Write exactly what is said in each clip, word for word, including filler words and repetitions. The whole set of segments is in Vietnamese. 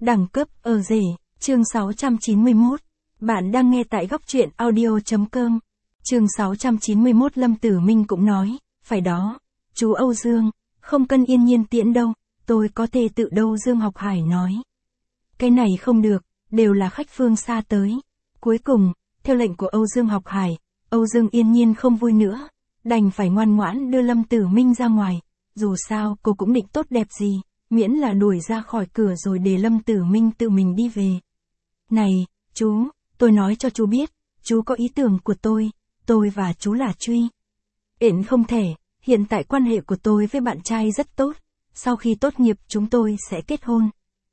Đẳng cấp ở rể, chương sáu trăm chín mươi mốt. Bạn đang nghe tại góc truyện audio chấm com. Chương sáu trăm chín mươi mốt. Lâm Tử Minh cũng nói, phải đó, chú Âu Dương, không cần Yên Nhiên tiễn đâu, tôi có thể tự đâu. Dương Học Hải nói. Cái này không được, đều là khách phương xa tới. Cuối cùng, theo lệnh của Âu Dương Học Hải, Âu Dương Yên Nhiên không vui nữa, đành phải ngoan ngoãn đưa Lâm Tử Minh ra ngoài. Dù sao cô cũng định tốt đẹp gì, miễn là đuổi ra khỏi cửa rồi để Lâm Tử Minh tự mình đi về. Này, chú, tôi nói cho chú biết, chú có ý tưởng của tôi, tôi và chú là Truy. Ễn không thể, hiện tại quan hệ của tôi với bạn trai rất tốt, sau khi tốt nghiệp chúng tôi sẽ kết hôn.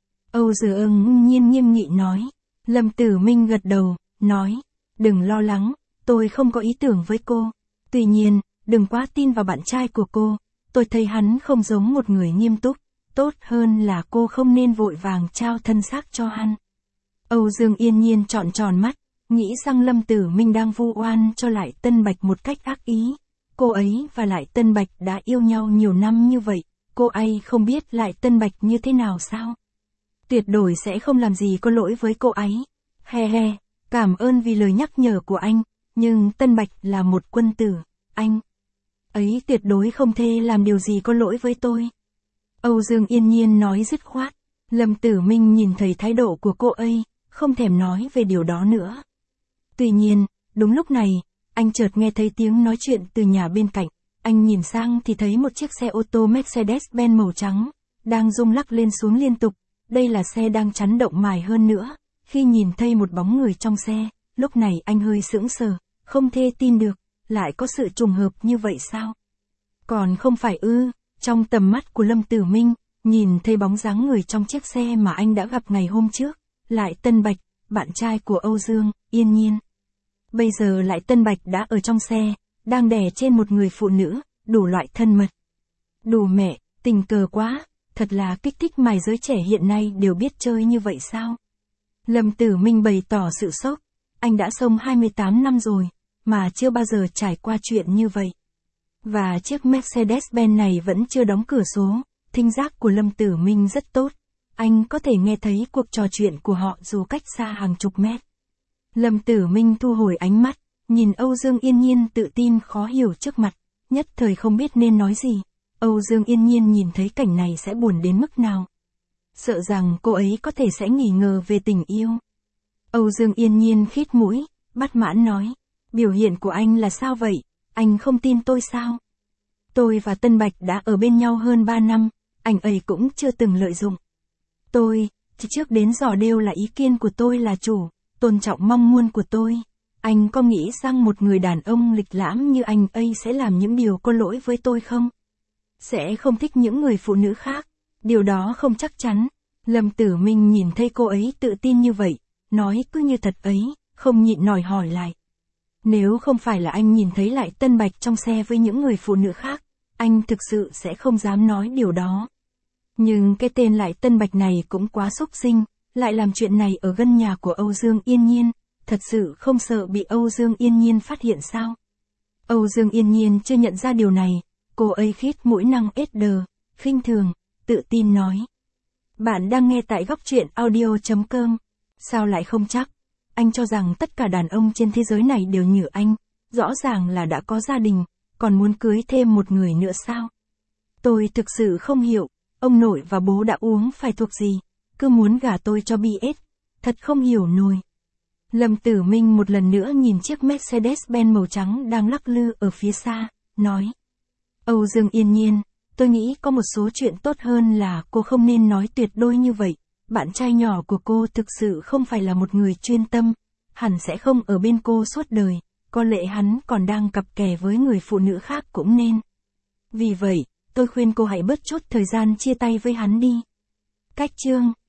Âu Dương Nhiên nghiêm nghị nói. Lâm Tử Minh gật đầu, nói, đừng lo lắng, tôi không có ý tưởng với cô. Tuy nhiên, đừng quá tin vào bạn trai của cô, tôi thấy hắn không giống một người nghiêm túc, tốt hơn là cô không nên vội vàng trao thân xác cho hắn. Âu Dương Yên Nhiên trọn tròn mắt, nghĩ rằng Lâm Tử Minh đang vu oan cho Lại Tân Bạch một cách ác ý. Cô ấy và Lại Tân Bạch đã yêu nhau nhiều năm như vậy, cô ấy không biết Lại Tân Bạch như thế nào sao? Tuyệt đối sẽ không làm gì có lỗi với cô ấy. He he, cảm ơn vì lời nhắc nhở của anh, nhưng Tân Bạch là một quân tử, anh ấy tuyệt đối không thể làm điều gì có lỗi với tôi. Âu Dương Yên Nhiên nói dứt khoát. Lâm Tử Minh nhìn thấy thái độ của cô ấy, không thèm nói về điều đó nữa. Tuy nhiên, đúng lúc này, anh chợt nghe thấy tiếng nói chuyện từ nhà bên cạnh. Anh nhìn sang thì thấy một chiếc xe ô tô Mercedes-Benz màu trắng, đang rung lắc lên xuống liên tục. Đây là xe đang chắn động mài hơn nữa. Khi nhìn thấy một bóng người trong xe, lúc này anh hơi sững sờ, không thể tin được, lại có sự trùng hợp như vậy sao? Còn không phải ư? Trong tầm mắt của Lâm Tử Minh, nhìn thấy bóng dáng người trong chiếc xe mà anh đã gặp ngày hôm trước, Lại Tân Bạch, bạn trai của Âu Dương Yên Nhiên. Bây giờ Lại Tân Bạch đã ở trong xe, đang đè trên một người phụ nữ, đủ loại thân mật. Đủ mẹ, tình cờ quá, thật là kích thích mà giới trẻ hiện nay đều biết chơi như vậy sao? Lâm Tử Minh bày tỏ sự sốc, anh đã sống hai mươi tám năm rồi, mà chưa bao giờ trải qua chuyện như vậy. Và chiếc Mercedes-Benz này vẫn chưa đóng cửa số, thính giác của Lâm Tử Minh rất tốt. Anh có thể nghe thấy cuộc trò chuyện của họ dù cách xa hàng chục mét. Lâm Tử Minh thu hồi ánh mắt, nhìn Âu Dương Yên Nhiên tự tin khó hiểu trước mặt, nhất thời không biết nên nói gì. Âu Dương Yên Nhiên nhìn thấy cảnh này sẽ buồn đến mức nào. Sợ rằng cô ấy có thể sẽ nghi ngờ về tình yêu. Âu Dương Yên Nhiên khít mũi, bất mãn nói, biểu hiện của anh là sao vậy? Anh không tin tôi sao? Tôi và Tân Bạch đã ở bên nhau hơn ba năm, anh ấy cũng chưa từng lợi dụng. Tôi, chỉ trước đến giờ đều là ý kiến của tôi là chủ, tôn trọng mong muốn của tôi. Anh có nghĩ rằng một người đàn ông lịch lãm như anh ấy sẽ làm những điều có lỗi với tôi không? Sẽ không thích những người phụ nữ khác, điều đó không chắc chắn. Lâm Tử Minh nhìn thấy cô ấy tự tin như vậy, nói cứ như thật ấy, không nhịn nổi hỏi lại. Nếu không phải là anh nhìn thấy Lại Tân Bạch trong xe với những người phụ nữ khác, anh thực sự sẽ không dám nói điều đó. Nhưng cái tên Lại Tân Bạch này cũng quá xúc sinh, lại làm chuyện này ở gần nhà của Âu Dương Yên Nhiên, thật sự không sợ bị Âu Dương Yên Nhiên phát hiện sao? Âu Dương Yên Nhiên chưa nhận ra điều này, cô ấy khít mũi năng ết đờ, khinh thường, tự tin nói. Bạn đang nghe tại góc truyện audio chấm com. Sao lại không chắc? Anh cho rằng tất cả đàn ông trên thế giới này đều như anh, rõ ràng là đã có gia đình, còn muốn cưới thêm một người nữa sao? Tôi thực sự không hiểu, ông nội và bố đã uống phải thuộc gì, cứ muốn gả tôi cho bê ét, thật không hiểu nổi. Lâm Tử Minh một lần nữa nhìn chiếc Mercedes-Benz màu trắng đang lắc lư ở phía xa, nói. Âu Dương Yên Nhiên, tôi nghĩ có một số chuyện tốt hơn là cô không nên nói tuyệt đối như vậy. Bạn trai nhỏ của cô thực sự không phải là một người chuyên tâm, hẳn sẽ không ở bên cô suốt đời, có lẽ hắn còn đang cặp kè với người phụ nữ khác cũng nên. Vì vậy, tôi khuyên cô hãy bớt chút thời gian chia tay với hắn đi. Cách chương